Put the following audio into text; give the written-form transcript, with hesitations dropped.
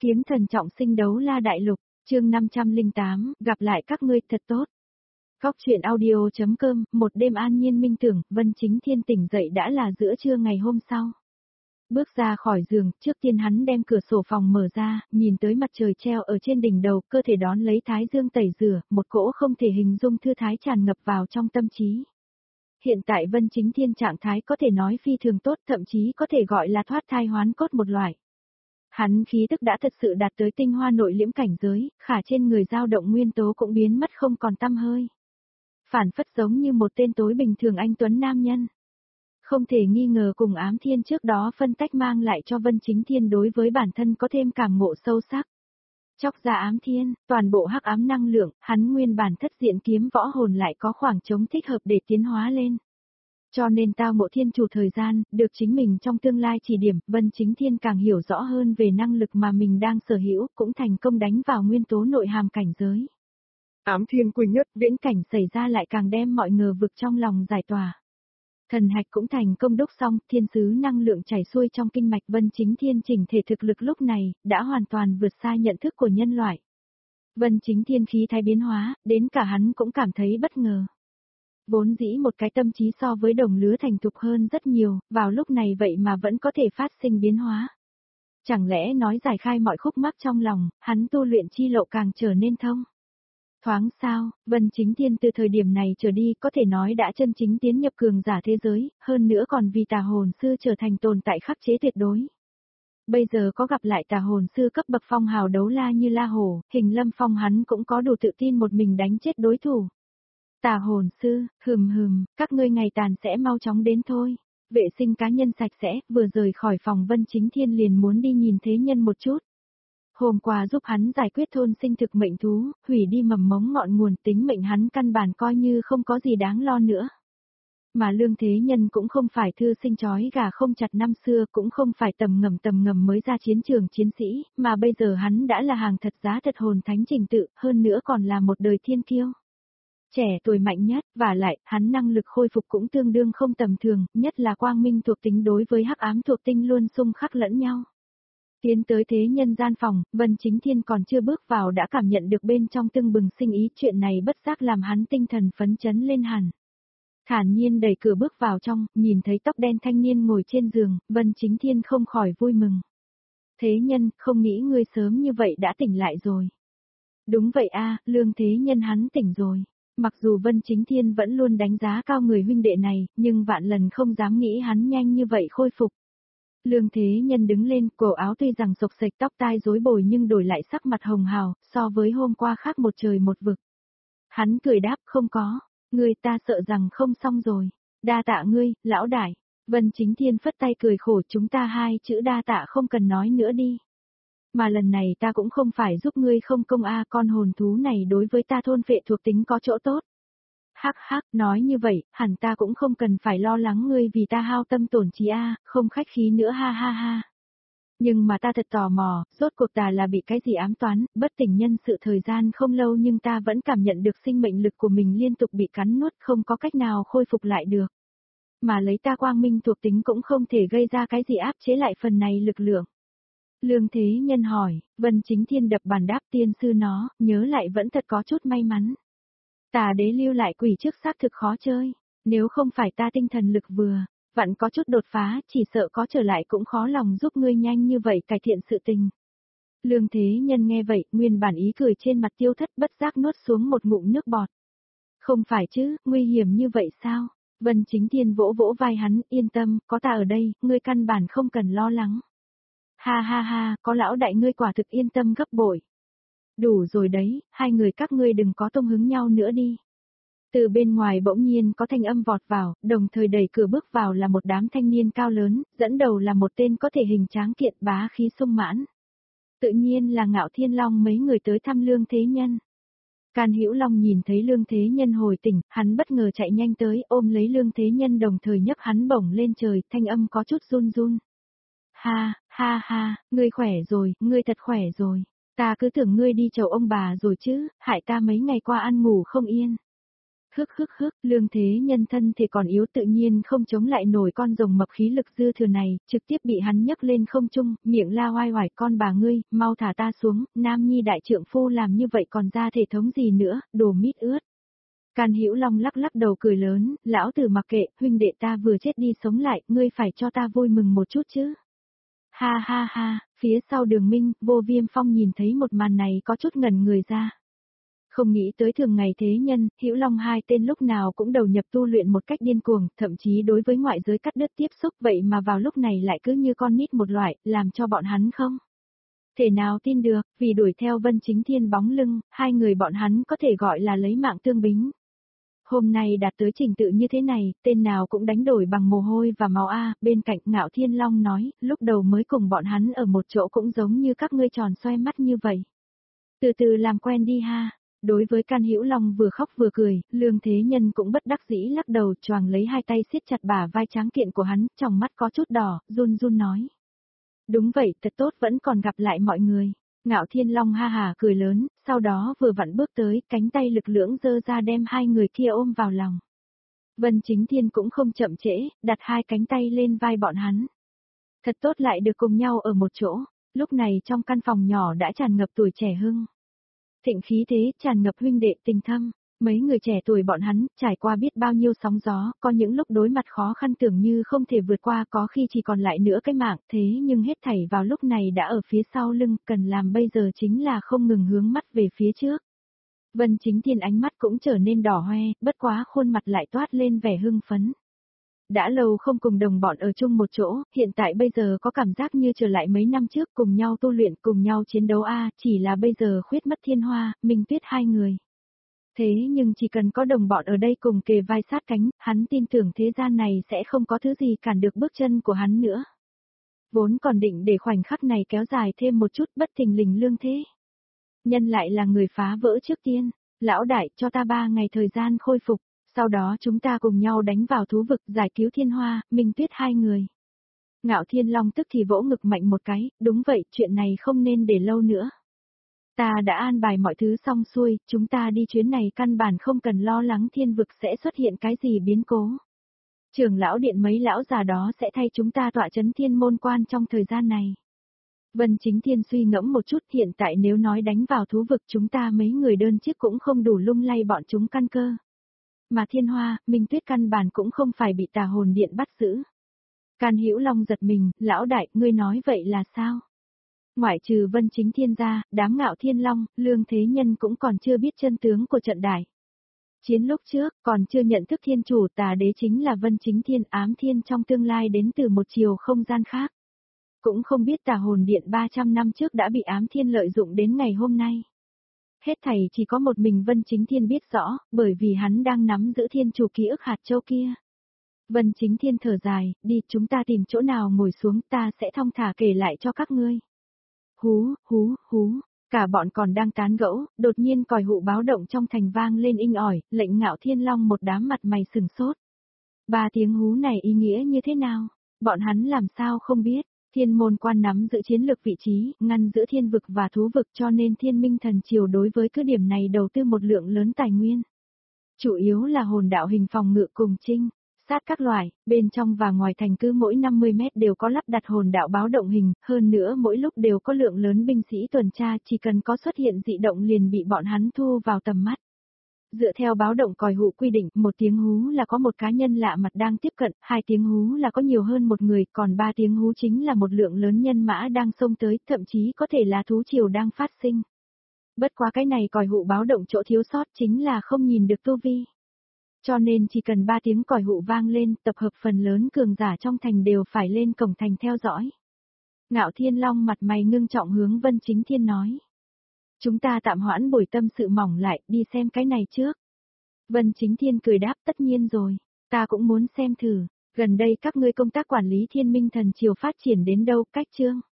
Kiếm thần trọng sinh đấu la đại lục, chương 508, gặp lại các ngươi thật tốt. Góc chuyện audio.com, một đêm an nhiên minh tưởng, Vân Chính Thiên tỉnh dậy đã là giữa trưa ngày hôm sau. Bước ra khỏi giường, trước tiên hắn đem cửa sổ phòng mở ra, nhìn tới mặt trời treo ở trên đỉnh đầu, cơ thể đón lấy thái dương tẩy rửa, một cỗ không thể hình dung thư thái tràn ngập vào trong tâm trí. Hiện tại Vân Chính Thiên trạng thái có thể nói phi thường tốt, thậm chí có thể gọi là thoát thai hoán cốt một loại. Hắn khí tức đã thật sự đạt tới tinh hoa nội liễm cảnh giới, khả trên người dao động nguyên tố cũng biến mất không còn tăm hơi. Phản phất giống như một tên tối bình thường anh tuấn nam nhân. Không thể nghi ngờ cùng Ám Thiên trước đó phân tách mang lại cho Vân Chính Thiên đối với bản thân có thêm cảm ngộ sâu sắc. Chóc ra Ám Thiên, toàn bộ hắc ám năng lượng, hắn nguyên bản thất diện kiếm võ hồn lại có khoảng trống thích hợp để tiến hóa lên. Cho nên tao mộ thiên chủ thời gian, được chính mình trong tương lai chỉ điểm, Vân Chính Thiên càng hiểu rõ hơn về năng lực mà mình đang sở hữu, cũng thành công đánh vào nguyên tố nội hàm cảnh giới. Ám Thiên quy nhất, viễn cảnh xảy ra lại càng đem mọi ngờ vực trong lòng giải tỏa. Thần hạch cũng thành công đúc xong, thiên sứ năng lượng chảy xuôi trong kinh mạch, Vân Chính Thiên chỉnh thể thực lực lúc này, đã hoàn toàn vượt xa nhận thức của nhân loại. Vân Chính Thiên khí thái biến hóa, đến cả hắn cũng cảm thấy bất ngờ. Vốn dĩ một cái tâm trí so với đồng lứa thành thục hơn rất nhiều, vào lúc này vậy mà vẫn có thể phát sinh biến hóa. Chẳng lẽ nói giải khai mọi khúc mắc trong lòng, hắn tu luyện chi lộ càng trở nên thông. Thoáng sao, Vân Chính Thiên từ thời điểm này trở đi có thể nói đã chân chính tiến nhập cường giả thế giới, hơn nữa còn vì tà hồn sư trở thành tồn tại khắc chế tuyệt đối. Bây giờ có gặp lại tà hồn sư cấp bậc phong hào đấu la như La Hổ, Hình Lâm Phong hắn cũng có đủ tự tin một mình đánh chết đối thủ. Tà hồn sư, các ngươi ngày tàn sẽ mau chóng đến thôi. Vệ sinh cá nhân sạch sẽ, vừa rời khỏi phòng Vân Chính Thiên liền muốn đi nhìn thế nhân một chút. Hôm qua giúp hắn giải quyết thôn sinh thực mệnh thú, hủy đi mầm mống ngọn nguồn, tính mệnh hắn căn bản coi như không có gì đáng lo nữa. Mà Lương Thế Nhân cũng không phải thư sinh chói gà không chặt năm xưa, cũng không phải tầm ngầm mới ra chiến trường chiến sĩ, mà bây giờ hắn đã là hàng thật giá thật hồn thánh trình tự, hơn nữa còn là một đời thiên kiêu. Trẻ tuổi mạnh nhất, và lại, hắn năng lực khôi phục cũng tương đương không tầm thường, nhất là quang minh thuộc tính đối với hắc ám thuộc tinh luôn xung khắc lẫn nhau. Tiến tới thế nhân gian phòng, Vân Chính Thiên còn chưa bước vào đã cảm nhận được bên trong tưng bừng sinh ý, chuyện này bất giác làm hắn tinh thần phấn chấn lên hẳn. Thản nhiên đẩy cửa bước vào trong, nhìn thấy tóc đen thanh niên ngồi trên giường, Vân Chính Thiên không khỏi vui mừng. Thế nhân, không nghĩ ngươi sớm như vậy đã tỉnh lại rồi. Đúng vậy a, Lương Thế Nhân hắn tỉnh rồi. Mặc dù Vân Chính Thiên vẫn luôn đánh giá cao người huynh đệ này, nhưng vạn lần không dám nghĩ hắn nhanh như vậy khôi phục. Lương Thế Nhân đứng lên, cổ áo tuy rằng xộc xệch, tóc tai rối bời nhưng đổi lại sắc mặt hồng hào, so với hôm qua khác một trời một vực. Hắn cười đáp, không có, người ta sợ rằng không xong rồi. Đa tạ ngươi, lão đại. Vân Chính Thiên phất tay cười khổ, chúng ta hai chữ đa tạ không cần nói nữa đi. Mà lần này ta cũng không phải giúp ngươi không công con hồn thú này đối với ta thôn phệ thuộc tính có chỗ tốt. Hắc, nói như vậy, hẳn ta cũng không cần phải lo lắng ngươi vì ta hao tâm tổn trí không khách khí nữa ha. Nhưng mà ta thật tò mò, rốt cuộc ta là bị cái gì ám toán, bất tỉnh nhân sự thời gian không lâu nhưng ta vẫn cảm nhận được sinh mệnh lực của mình liên tục bị cắn nuốt, không có cách nào khôi phục lại được. Mà lấy ta quang minh thuộc tính cũng không thể gây ra cái gì áp chế lại phần này lực lượng. Lương Thế Nhân hỏi, Vân Chính Thiên đập bàn đáp, tiên sư nó, nhớ lại vẫn thật có chút may mắn. Tà đế lưu lại quỷ trước xác thực khó chơi, nếu không phải ta tinh thần lực vừa, vẫn có chút đột phá, chỉ sợ có trở lại cũng khó lòng giúp ngươi nhanh như vậy cải thiện sự tình. Lương Thế Nhân nghe vậy, nguyên bản ý cười trên mặt tiêu thất, bất giác nuốt xuống một ngụm nước bọt. Không phải chứ, nguy hiểm như vậy sao? Vân Chính Thiên vỗ vỗ vai hắn, yên tâm, có ta ở đây, ngươi căn bản không cần lo lắng. Ha, có lão đại ngươi quả thực yên tâm gấp bội. Đủ rồi đấy, hai người các ngươi đừng có tung hứng nhau nữa đi. Từ bên ngoài bỗng nhiên có thanh âm vọt vào, đồng thời đẩy cửa bước vào là một đám thanh niên cao lớn, dẫn đầu là một tên có thể hình tráng kiện bá khí sung mãn. Tự nhiên là Ngạo Thiên Long mấy người tới thăm Lương Thế Nhân. Can Hữu Long nhìn thấy Lương Thế Nhân hồi tỉnh, hắn bất ngờ chạy nhanh tới ôm lấy Lương Thế Nhân đồng thời nhấc hắn bổng lên trời, thanh âm có chút run. Ha, ngươi khỏe rồi, ngươi thật khỏe rồi. Ta cứ tưởng ngươi đi chầu ông bà rồi chứ, hại ta mấy ngày qua ăn ngủ không yên. Lương Thế Nhân thân thể còn yếu tự nhiên không chống lại nổi con rồng mập khí lực dư thừa này, trực tiếp bị hắn nhấc lên không trung, miệng la oai oải con bà ngươi, mau thả ta xuống, nam nhi đại trượng phu làm như vậy còn ra thể thống gì nữa, đồ mít ướt. Can Hữu Long lắc lắc đầu cười lớn, lão tử mặc kệ, huynh đệ ta vừa chết đi sống lại, ngươi phải cho ta vui mừng một chút chứ. Ha ha ha, phía sau Đường Minh, Vô Viêm Phong nhìn thấy một màn này có chút ngẩn người ra. Không nghĩ tới thường ngày thế nhân, Hữu Long hai tên lúc nào cũng đầu nhập tu luyện một cách điên cuồng, thậm chí đối với ngoại giới cắt đứt tiếp xúc vậy mà vào lúc này lại cứ như con nít một loại, làm cho bọn hắn không thể nào tin được, vì đuổi theo Vân Chính Thiên bóng lưng, hai người bọn hắn có thể gọi là lấy mạng tương bính. Hôm nay đạt tới trình tự như thế này, tên nào cũng đánh đổi bằng mồ hôi và máu a. Bên cạnh Ngạo Thiên Long nói, lúc đầu mới cùng bọn hắn ở một chỗ cũng giống như các ngươi tròn xoay mắt như vậy. Từ từ làm quen đi ha. Đối với Can Hữu Long vừa khóc vừa cười, Lương Thế Nhân cũng bất đắc dĩ lắc đầu choàng lấy hai tay siết chặt bả vai tráng kiện của hắn, trong mắt có chút đỏ, run run nói. Đúng vậy, thật tốt vẫn còn gặp lại mọi người. Ngạo Thiên Long ha hà cười lớn, sau đó vừa vặn bước tới, cánh tay lực lưỡng giơ ra đem hai người kia ôm vào lòng. Vân Chính Thiên cũng không chậm trễ, đặt hai cánh tay lên vai bọn hắn. Thật tốt lại được cùng nhau ở một chỗ, lúc này trong căn phòng nhỏ đã tràn ngập tuổi trẻ hưng. Thịnh khí thế tràn ngập huynh đệ tình thâm, mấy người trẻ tuổi bọn hắn trải qua biết bao nhiêu sóng gió, có những lúc đối mặt khó khăn tưởng như không thể vượt qua, có khi chỉ còn lại nửa cái mạng, thế nhưng hết thảy vào lúc này đã ở phía sau lưng, cần làm bây giờ chính là không ngừng hướng mắt về phía trước. Vân Chính Thiên ánh mắt cũng trở nên đỏ hoe, bất quá khuôn mặt lại toát lên vẻ hưng phấn. Đã lâu không cùng đồng bọn ở chung một chỗ, hiện tại bây giờ có cảm giác như trở lại mấy năm trước cùng nhau tu luyện cùng nhau chiến đấu chỉ là bây giờ khuyết mất Thiên Hoa, Minh Tuyết hai người. Thế nhưng chỉ cần có đồng bọn ở đây cùng kề vai sát cánh, hắn tin tưởng thế gian này sẽ không có thứ gì cản được bước chân của hắn nữa. Vốn còn định để khoảnh khắc này kéo dài thêm một chút bất thình lình Lương Thế Nhân lại là người phá vỡ trước tiên, lão đại cho ta 3 ngày thời gian khôi phục. Sau đó chúng ta cùng nhau đánh vào thú vực giải cứu Thiên Hoa, Minh Tuyết hai người. Ngạo Thiên Long tức thì vỗ ngực mạnh một cái, đúng vậy, chuyện này không nên để lâu nữa. Ta đã an bài mọi thứ xong xuôi, chúng ta đi chuyến này căn bản không cần lo lắng thiên vực sẽ xuất hiện cái gì biến cố. Trưởng lão điện mấy lão già đó sẽ thay chúng ta tọa chấn thiên môn quan trong thời gian này. Vân Chính Thiên suy ngẫm một chút, hiện tại nếu nói đánh vào thú vực chúng ta mấy người đơn chiếc cũng không đủ lung lay bọn chúng căn cơ. Mà Thiên Hoa, Minh Tuyết căn bản cũng không phải bị tà hồn điện bắt giữ. Can Hữu Long giật mình, lão đại, ngươi nói vậy là sao? Ngoại trừ Vân Chính Thiên ra, đám Ngạo Thiên Long, Lương Thế Nhân cũng còn chưa biết chân tướng của trận đại chiến lúc trước, còn chưa nhận thức thiên chủ tà đế chính là Vân Chính Thiên, ám thiên trong tương lai đến từ một chiều không gian khác. Cũng không biết tà hồn điện 300 năm trước đã bị ám thiên lợi dụng đến ngày hôm nay. Hết thảy chỉ có một mình Vân Chính Thiên biết rõ, bởi vì hắn đang nắm giữ thiên chủ ký ức hạt châu kia. Vân Chính Thiên thở dài, đi chúng ta tìm chỗ nào ngồi xuống, ta sẽ thong thả kể lại cho các ngươi. Hú, cả bọn còn đang tán gẫu, đột nhiên còi hụ báo động trong thành vang lên inh ỏi, lệnh Ngạo Thiên Long một đám mặt mày sừng sốt. 3 tiếng hú này ý nghĩa như thế nào? Bọn hắn làm sao không biết? Thiên môn quan nắm giữ chiến lược vị trí, ngăn giữa thiên vực và thú vực, cho nên Thiên Minh Thần Triều đối với cứ điểm này đầu tư một lượng lớn tài nguyên. Chủ yếu là hồn đạo hình phòng ngự cùng trinh sát các loại, bên trong và ngoài thành cứ mỗi 50 mét đều có lắp đặt hồn đạo báo động hình, hơn nữa mỗi lúc đều có lượng lớn binh sĩ tuần tra, chỉ cần có xuất hiện dị động liền bị bọn hắn thu vào tầm mắt. Dựa theo báo động còi hụ quy định, 1 tiếng hú là có một cá nhân lạ mặt đang tiếp cận, 2 tiếng hú là có nhiều hơn một người, còn 3 tiếng hú chính là một lượng lớn nhân mã đang xông tới, thậm chí có thể là thú triều đang phát sinh. Bất quá cái này còi hụ báo động chỗ thiếu sót chính là không nhìn được tu vi. Cho nên chỉ cần 3 tiếng còi hụ vang lên, tập hợp phần lớn cường giả trong thành đều phải lên cổng thành theo dõi. Ngạo Thiên Long mặt mày ngưng trọng hướng Vân Chính Thiên nói. Chúng ta tạm hoãn buổi tâm sự mỏng lại, đi xem cái này trước. Vân Chính Thiên cười đáp, tất nhiên rồi, ta cũng muốn xem thử, gần đây các ngươi công tác quản lý Thiên Minh Thần Triều phát triển đến đâu, cách chương.